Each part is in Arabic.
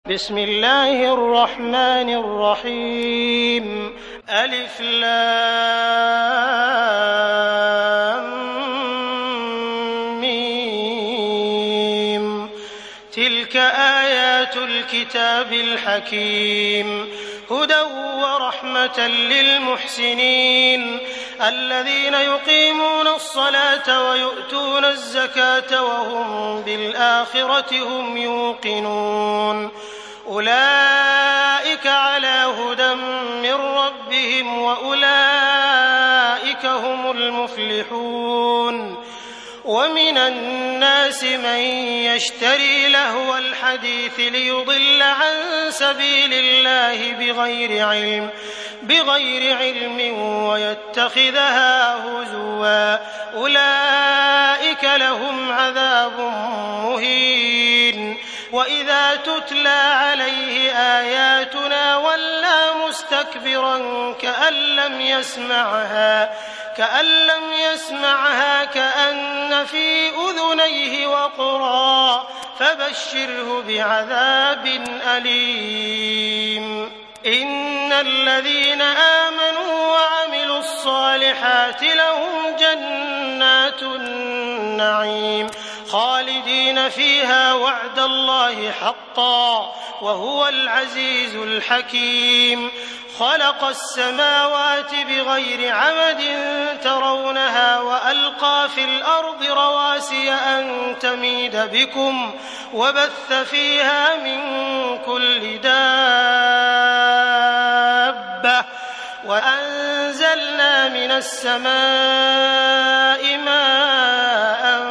بسم الله الرحمن الرحيم. ألف لام ميم. تلك آيات الكتاب الحكيم، هدى ورحمة للمحسنين الذين يقيمون الصلاة ويؤتون الزكاة وهم بالآخرة هم يوقنون. أولئك على هدى من ربهم وأولئك هم المفلحون. ومن الناس من يشتري لهو الحديث ليضل عن سبيل الله بغير علم ويتخذها هزوا، أولئك لهم عذاب مهين. وإذا تتلى عليه آياتنا ولى مستكبرا كأن لم يسمعها كأن في أذنيه وقرا، فبشره بعذاب أليم. إن الذين آمنوا وعملوا الصالحات لهم جنات النعيم خالدين فيها وعد الله حقا وهو العزيز الحكيم. خلق السماوات بغير عمد ترونها وألقى في الأرض رواسي أن تميد بكم وبث فيها من كل دابة وأنزلنا من السماء ماء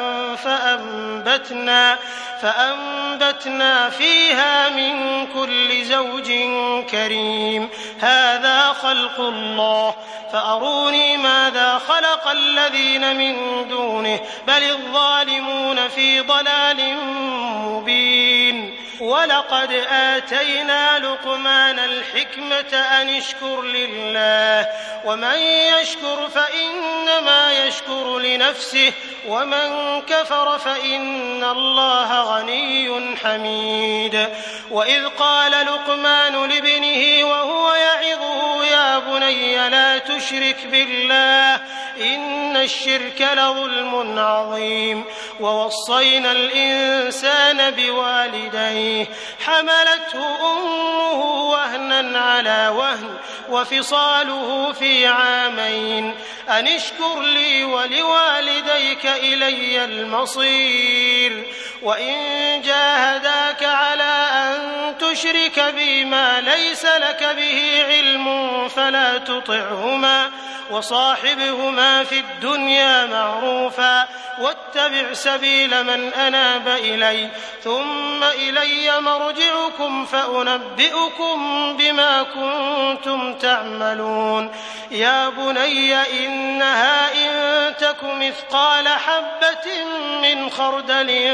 فأنبتنا فيها من كل زوج كريم. هذا خلق الله فأروني ماذا خلق الذين من دونه بل الظالمون في ضلال مبين. ولقد آتينا لقمان الحكمة أن اشكر لله ومن يشكر فإنما يشكر لنفسه ومن كفر فإن الله غني حميد. وإذ قال لقمان لابنه وهو يعظه يا بني لا تشرك بالله إن الشرك لظلم عظيم. ووصينا الإنسان بوالديه حملته أمه وهنا على وهن وفصاله في عامين أن اشكر لي ولوالديك إلي المصير. وإن جاهداك على أن تشرك بي ما ليس لك به علم فلا تطعهما وصاحبهما في الدنيا معروفا واتبع سبيل من أناب إلي ثم إلي مرجعكم فأنبئكم بما كنتم تعملون. يا بني إنها إن تك مثقال حبة من خردل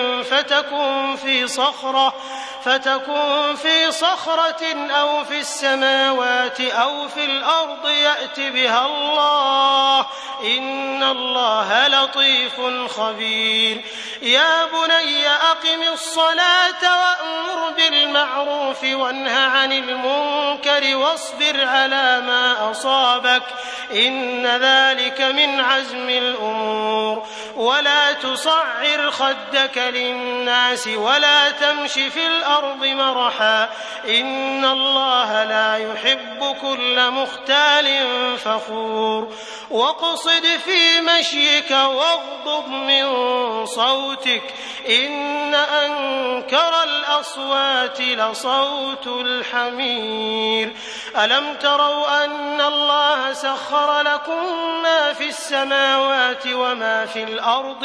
فتكن في صخرة أو في السماوات أو في الأرض يأت بها الله إن الله لطيف خبير. يا بني أقم الصلاة وأمر بالمعروف وانه عن المنكر واصبر على ما أصابك إن ذلك من عزم الأمور. ولا تصعر خدك للناس ولا تمش في الأرض مرحا إن الله لا يحب كل مختال فخور. واقصد في مشيك واغضض من صوتك إن أنكر الأصوات لصوت الحمير. ألم تروا أن الله سخر لكم ما في السماوات وما في الأرض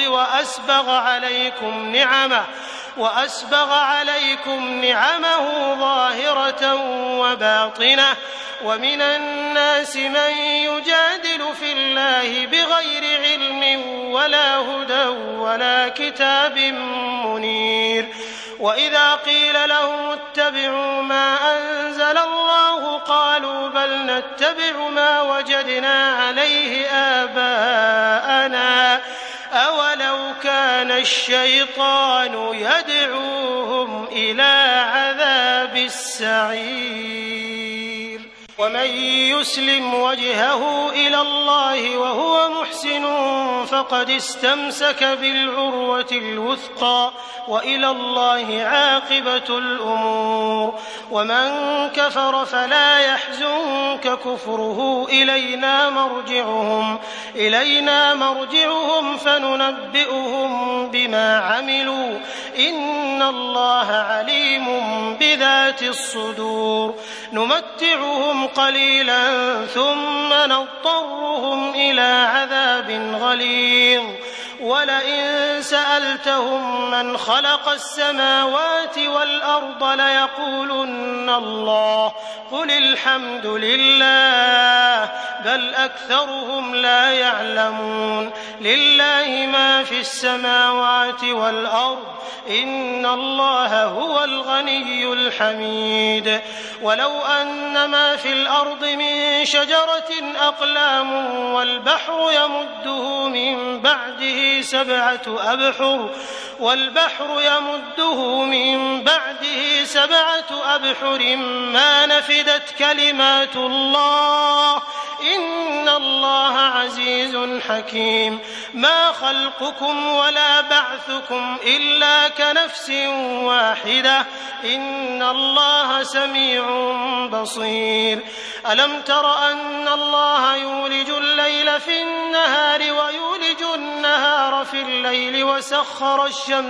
وأسبغ عليكم نعمه ظاهرة وباطنة. ومن الناس من يجادل في الله بغير علم ولا هدى ولا كتاب منير. وإذا قيل لهم اتبعوا ما أنزل الله قالوا بل نتبع ما وجدنا عليه آباءنا أولو كان الشيطان يدعوهم إلى عذاب السعير. ومن يسلم وجهه إلى الله وهو محسن فقد استمسك بالعروة الوثقى وإلى الله عاقبة الأمور. ومن كفر فلا يحزنك كفره إلينا مرجعهم فننبئهم بما عملوا إن الله عليم بذات الصدور. نمتعهم قليلا ثم نضطرهم إلى عذاب غليظ. ولئن سألتهم من خلق السماوات والأرض ليقولن الله قل الحمد لله بل أكثرهم لا يعلمون. لله ما في السماوات والأرض إن الله هو الغني الحميد. ولو أن ما في الأرض من شجرة أقلام والبحر يمده من بعده سبعة أبحر ما نفدت كلمات الله إن الله عزيز حكيم. ما خلقكم ولا بعثكم إلا كنفس واحدة إن الله سميع بصير. ألم تر أن الله يولج الليل في النهار ويولج النهار في الليل وسخر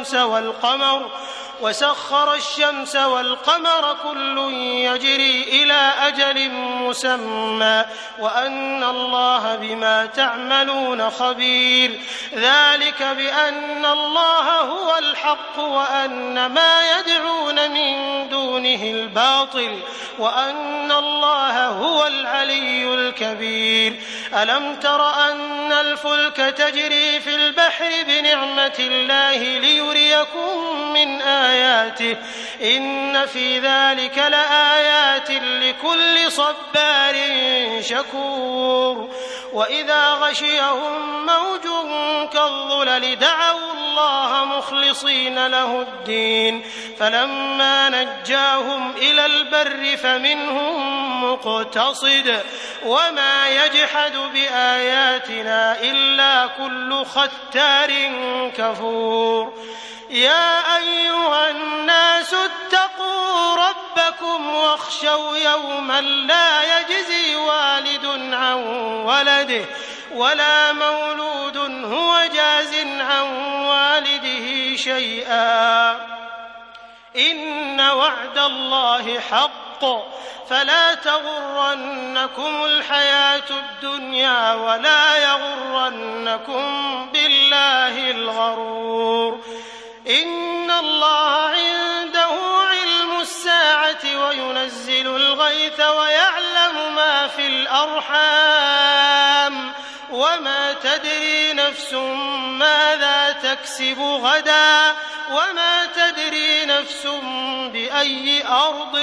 الشمس والقمر كل يجري إلى أجل مسمى وأن الله بما تعملون خبير. ذلك بأن الله هو الحق وأن ما يدعون من دونه الباطل وأن الله هو العلي الكبير. ألم تر أن الفلك تجري في البحر بنعمة الله ليريكم من آياته إن في ذلك لآيات لكل صبار شكور. وإذا غشيهم موج كالظلل دعوا الله مخلصين له الدين فلما نجاهم إلى البر فمنهم مقتصد وما يجحد بآياتنا إلا كل ختار كفور. يا أيها الناس اتقوا ربكم واخشوا يوما لا يجزي والد عن ولده ولا مولود هو جاز عن والده شيئا إن وعد الله حق فلا تغرنكم الحياة الدنيا ولا يغرنكم بالله الغرور. إن الله عنده علم الساعة وينزل الغيث ويعلم ما في الأرحام وما تدري نفس ماذا تكسب غدا وما تدري نفس بأي أرض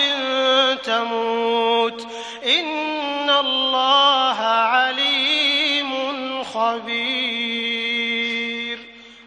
تموت إن الله عليم خبير.